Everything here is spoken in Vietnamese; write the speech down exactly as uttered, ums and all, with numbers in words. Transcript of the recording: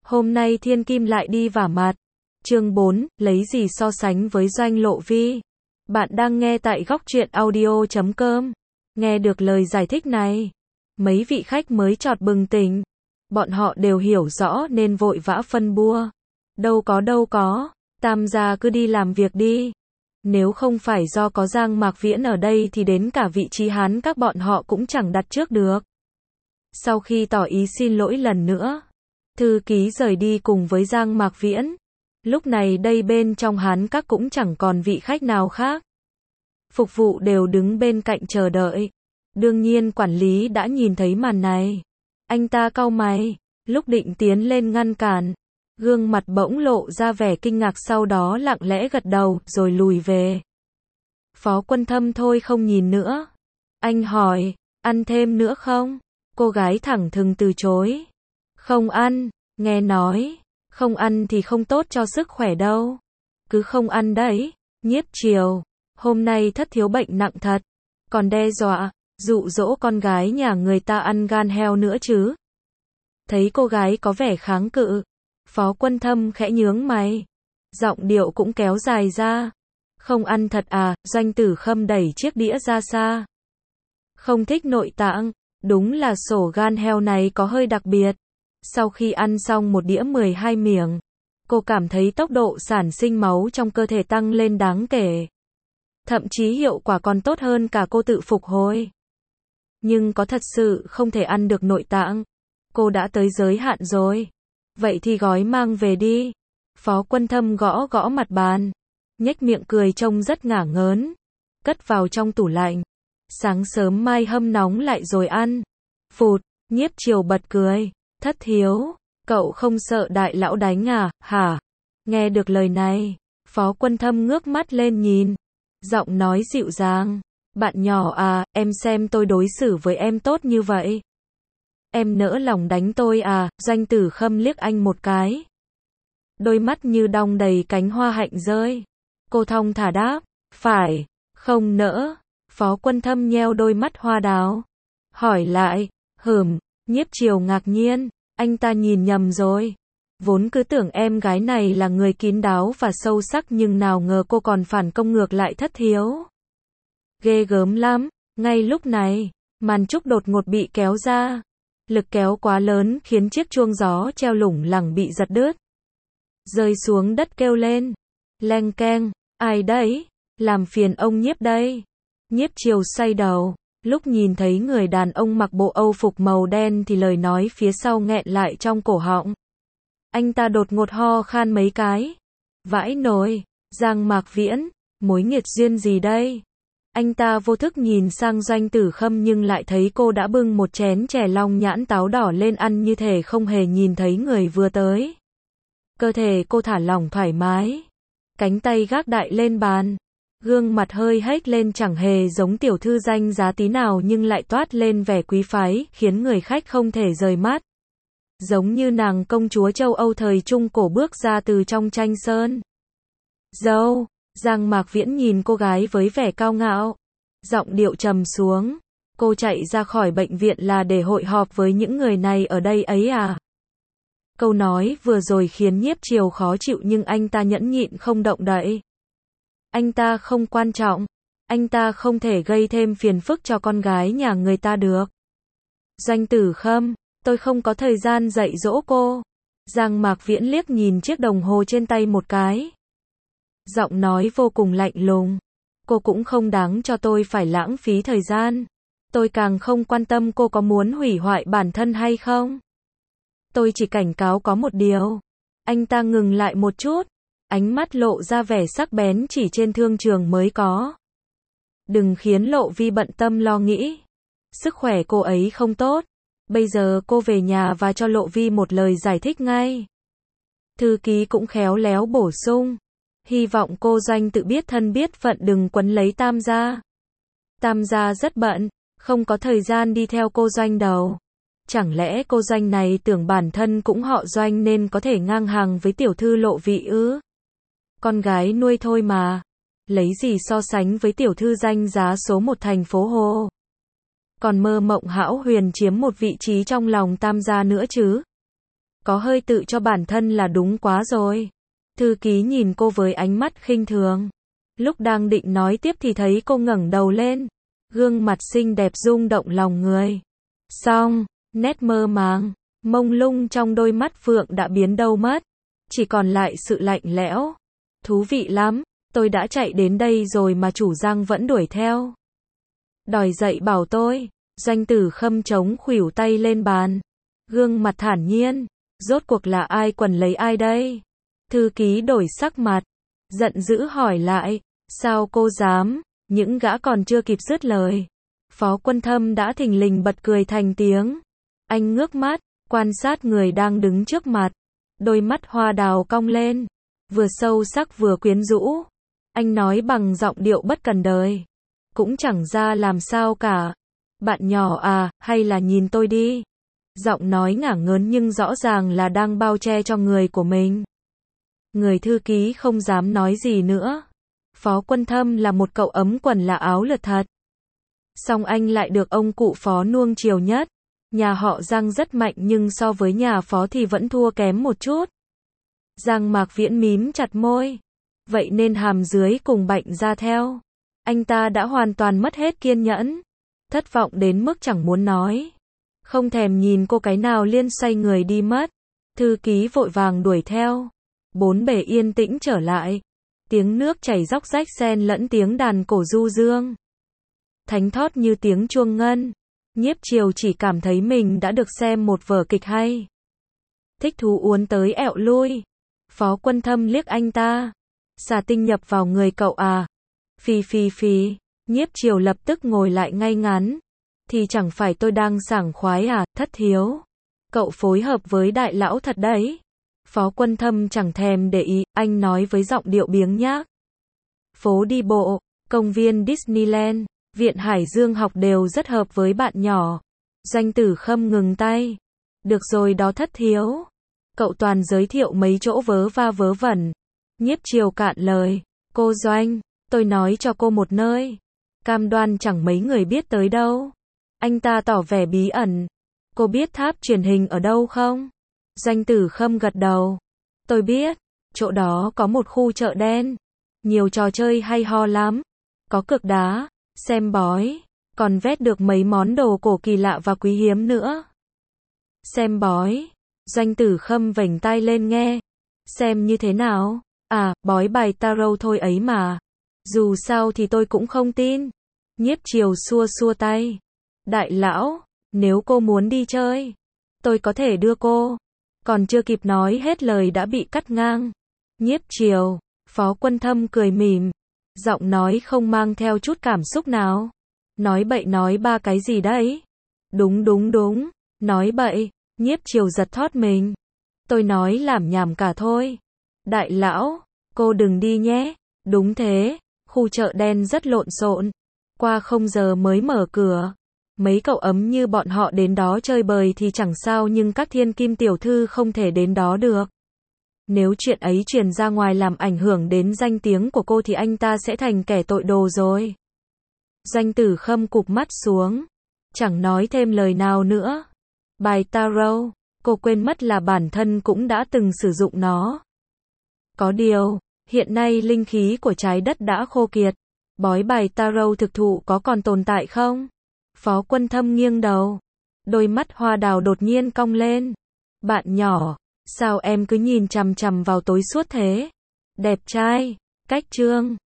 Hôm nay Thiên Kim lại đi vả mặt. Chương bốn, lấy gì so sánh với Doanh Lộ Vi? Bạn đang nghe tại góc truyện audio chấm com. Nghe được lời giải thích này, mấy vị khách mới chợt bừng tỉnh. Bọn họ đều hiểu rõ nên vội vã phân bua. Đâu có đâu có, Tam gia cứ đi làm việc đi. Nếu không phải do có Giang Mạc Viễn ở đây thì đến cả vị trí hán các bọn họ cũng chẳng đặt trước được. Sau khi tỏ ý xin lỗi lần nữa, thư ký rời đi cùng với Giang Mạc Viễn. Lúc này đây bên trong hán các cũng chẳng còn vị khách nào khác. Phục vụ đều đứng bên cạnh chờ đợi. Đương nhiên quản lý đã nhìn thấy màn này. Anh ta cau mày, lúc định tiến lên ngăn cản. Gương mặt bỗng lộ ra vẻ kinh ngạc, sau đó lặng lẽ gật đầu, rồi lùi về. Phó Quân Thâm thôi không nhìn nữa. Anh hỏi, ăn thêm nữa không? Cô gái thẳng thừng từ chối. Không ăn, nghe nói, không ăn thì không tốt cho sức khỏe đâu. Cứ không ăn đấy. Nhiếp Triều, hôm nay thất thiếu bệnh nặng thật. Còn đe dọa, dụ dỗ con gái nhà người ta ăn gan heo nữa chứ. Thấy cô gái có vẻ kháng cự, Phó Quân Thâm khẽ nhướng mày. Giọng điệu cũng kéo dài ra. Không ăn thật à? Doanh Tử Khâm đẩy chiếc đĩa ra xa. Không thích nội tạng, đúng là sổ gan heo này có hơi đặc biệt. Sau khi ăn xong một đĩa mười hai miếng, cô cảm thấy tốc độ sản sinh máu trong cơ thể tăng lên đáng kể. Thậm chí hiệu quả còn tốt hơn cả cô tự phục hồi. Nhưng có thật sự không thể ăn được nội tạng. Cô đã tới giới hạn rồi. Vậy thì gói mang về đi. Phó Quân Thâm gõ gõ mặt bàn, nhếch miệng cười trông rất ngả ngớn. Cất vào trong tủ lạnh. Sáng sớm mai hâm nóng lại rồi ăn. Phụt, Nhiếp Triều bật cười. Thất thiếu, cậu không sợ đại lão đánh à, hả? Nghe được lời này, Phó Quân Thâm ngước mắt lên nhìn. Giọng nói dịu dàng. Bạn nhỏ à, em xem tôi đối xử với em tốt như vậy. Em nỡ lòng đánh tôi à? Doanh Tử Khâm liếc anh một cái. Đôi mắt như đong đầy cánh hoa hạnh rơi. Cô thong thả đáp, phải, không nỡ. Phó Quân Thâm nheo đôi mắt hoa đào. Hỏi lại, hừm. Nhiếp Triều ngạc nhiên, anh ta nhìn nhầm rồi. Vốn cứ tưởng em gái này là người kín đáo và sâu sắc, nhưng nào ngờ cô còn phản công ngược lại thất thiếu. Ghê gớm lắm. Ngay lúc này, màn trúc đột ngột bị kéo ra. Lực kéo quá lớn khiến chiếc chuông gió treo lủng lẳng bị giật đứt. Rơi xuống đất kêu lên. Leng keng, ai đấy? Làm phiền ông Nhiếp đây. Nhiếp Triều xoay đầu. Lúc nhìn thấy người đàn ông mặc bộ âu phục màu đen thì lời nói phía sau nghẹn lại trong cổ họng. Anh ta đột ngột ho khan mấy cái. Vãi nồi, Giang Mạc Viễn, mối nghiệt duyên gì đây? Anh ta vô thức nhìn sang Doanh Tử Khâm nhưng lại thấy cô đã bưng một chén chè long nhãn táo đỏ lên ăn như thể không hề nhìn thấy người vừa tới. Cơ thể cô thả lỏng thoải mái. Cánh tay gác đại lên bàn. Gương mặt hơi hếch lên, chẳng hề giống tiểu thư danh giá tí nào nhưng lại toát lên vẻ quý phái, khiến người khách không thể rời mắt. Giống như nàng công chúa châu Âu thời Trung Cổ bước ra từ trong tranh sơn. Dâu, Giang Mạc Viễn nhìn cô gái với vẻ cao ngạo. Giọng điệu trầm xuống. Cô chạy ra khỏi bệnh viện là để hội họp với những người này ở đây ấy à? Câu nói vừa rồi khiến Nhiếp Triều khó chịu nhưng anh ta nhẫn nhịn không động đậy. Anh ta không quan trọng. Anh ta không thể gây thêm phiền phức cho con gái nhà người ta được. Doanh Tử Khâm, tôi không có thời gian dạy dỗ cô. Giang Mạc Viễn liếc nhìn chiếc đồng hồ trên tay một cái. Giọng nói vô cùng lạnh lùng. Cô cũng không đáng cho tôi phải lãng phí thời gian. Tôi càng không quan tâm cô có muốn hủy hoại bản thân hay không. Tôi chỉ cảnh cáo có một điều. Anh ta ngừng lại một chút. Ánh mắt lộ ra vẻ sắc bén chỉ trên thương trường mới có. Đừng khiến Lộ Vi bận tâm lo nghĩ. Sức khỏe cô ấy không tốt. Bây giờ cô về nhà và cho Lộ Vi một lời giải thích ngay. Thư ký cũng khéo léo bổ sung. Hy vọng cô Doanh tự biết thân biết phận, đừng quấn lấy Tam gia. Tam gia rất bận, không có thời gian đi theo cô Doanh đâu. Chẳng lẽ cô Doanh này tưởng bản thân cũng họ Doanh nên có thể ngang hàng với tiểu thư Lộ Vi ư? Con gái nuôi thôi mà. Lấy gì so sánh với tiểu thư danh giá số một thành phố Hồ. Còn mơ mộng hão huyền chiếm một vị trí trong lòng Tam gia nữa chứ. có hơi tự cho bản thân là đúng quá rồi. Thư ký nhìn cô với ánh mắt khinh thường. Lúc đang định nói tiếp thì thấy cô ngẩng đầu lên. Gương mặt xinh đẹp rung động lòng người. Xong, nét mơ màng, mông lung trong đôi mắt phượng đã biến đâu mất. Chỉ còn lại sự lạnh lẽo. Thú vị lắm, tôi đã chạy đến đây rồi mà chủ Giang vẫn đuổi theo. Đòi dậy bảo tôi. Doanh Tử Khâm chống khuỷu tay lên bàn. Gương mặt thản nhiên. Rốt cuộc là ai quần lấy ai đây? Thư ký đổi sắc mặt. Giận dữ hỏi lại. Sao cô dám? Những gã còn chưa kịp dứt lời. Phó Quân Thâm đã thình lình bật cười thành tiếng. Anh ngước mắt, quan sát người đang đứng trước mặt. Đôi mắt hoa đào cong lên. Vừa sâu sắc vừa quyến rũ. Anh nói bằng giọng điệu bất cần đời. Cũng chẳng ra làm sao cả. Bạn nhỏ à, hay là nhìn tôi đi. Giọng nói ngả ngớn nhưng rõ ràng là đang bao che cho người của mình. Người thư ký không dám nói gì nữa. Phó Quân Thâm là một cậu ấm quần là áo lượt thật. Song anh lại được ông cụ Phó nuông chiều nhất. Nhà họ Giang rất mạnh nhưng so với nhà Phó thì vẫn thua kém một chút. Giang Mạc Viễn mím chặt môi. Vậy nên hàm dưới cùng bệnh ra theo. Anh ta đã hoàn toàn mất hết kiên nhẫn. Thất vọng đến mức chẳng muốn nói. Không thèm nhìn cô cái nào liên xoay người đi mất. Thư ký vội vàng đuổi theo. Bốn bề yên tĩnh trở lại. Tiếng nước chảy róc rách xen lẫn tiếng đàn cổ du dương. Thánh thót như tiếng chuông ngân. Nhiếp Triều chỉ cảm thấy mình đã được xem một vở kịch hay. Thích thú uốn tới ẹo lui. Phó Quân Thâm liếc anh ta. Xà tinh nhập vào người cậu à? Phì phì phì. Nhiếp Triều lập tức ngồi lại ngay ngắn. Thì chẳng phải tôi đang sảng khoái à, Thất Thiếu. Cậu phối hợp với đại lão thật đấy. Phó Quân Thâm chẳng thèm để ý, anh nói với giọng điệu biếng nhác. Phố đi bộ, công viên Disneyland, viện Hải Dương học đều rất hợp với bạn nhỏ. Doanh Tử Khâm ngừng tay. Được rồi đó Thất Thiếu. Cậu toàn giới thiệu mấy chỗ vớ va vớ vẩn. Nhiếp Triều cạn lời. Cô Doanh, tôi nói cho cô một nơi. Cam đoan chẳng mấy người biết tới đâu. Anh ta tỏ vẻ bí ẩn. Cô biết tháp truyền hình ở đâu không? Doanh Tử Khâm gật đầu. Tôi biết. Chỗ đó có một khu chợ đen. Nhiều trò chơi hay ho lắm. Có cược đá, xem bói. Còn vét được mấy món đồ cổ kỳ lạ và quý hiếm nữa. Xem bói. Doanh Tử Khâm vểnh tai lên nghe. Xem như thế nào? À, bói bài tarot thôi ấy mà. Dù sao thì tôi cũng không tin. Nhiếp Triều xua xua tay. Đại lão, nếu cô muốn đi chơi, tôi có thể đưa cô. Còn chưa kịp nói hết lời đã bị cắt ngang. Nhiếp Triều, Phó Quân Thâm cười mỉm. Giọng nói không mang theo chút cảm xúc nào. Nói bậy nói ba cái gì đấy? Đúng đúng đúng, nói bậy. Nhiếp Triều giật thót mình. Tôi nói lảm nhảm cả thôi. Đại lão, cô đừng đi nhé. Đúng thế, khu chợ đen rất lộn xộn. Qua không giờ mới mở cửa. Mấy cậu ấm như bọn họ đến đó chơi bời thì chẳng sao nhưng các thiên kim tiểu thư không thể đến đó được. Nếu chuyện ấy truyền ra ngoài làm ảnh hưởng đến danh tiếng của cô thì anh ta sẽ thành kẻ tội đồ rồi. Doanh Tử Khâm cụp mắt xuống. Chẳng nói thêm lời nào nữa. Bài tarot, cô quên mất là bản thân cũng đã từng sử dụng nó. Có điều, hiện nay linh khí của trái đất đã khô kiệt. Bói bài tarot thực thụ có còn tồn tại không? Phó Quân Thâm nghiêng đầu. Đôi mắt hoa đào đột nhiên cong lên. Bạn nhỏ, sao em cứ nhìn chằm chằm vào tối suốt thế? Đẹp trai, cách trương.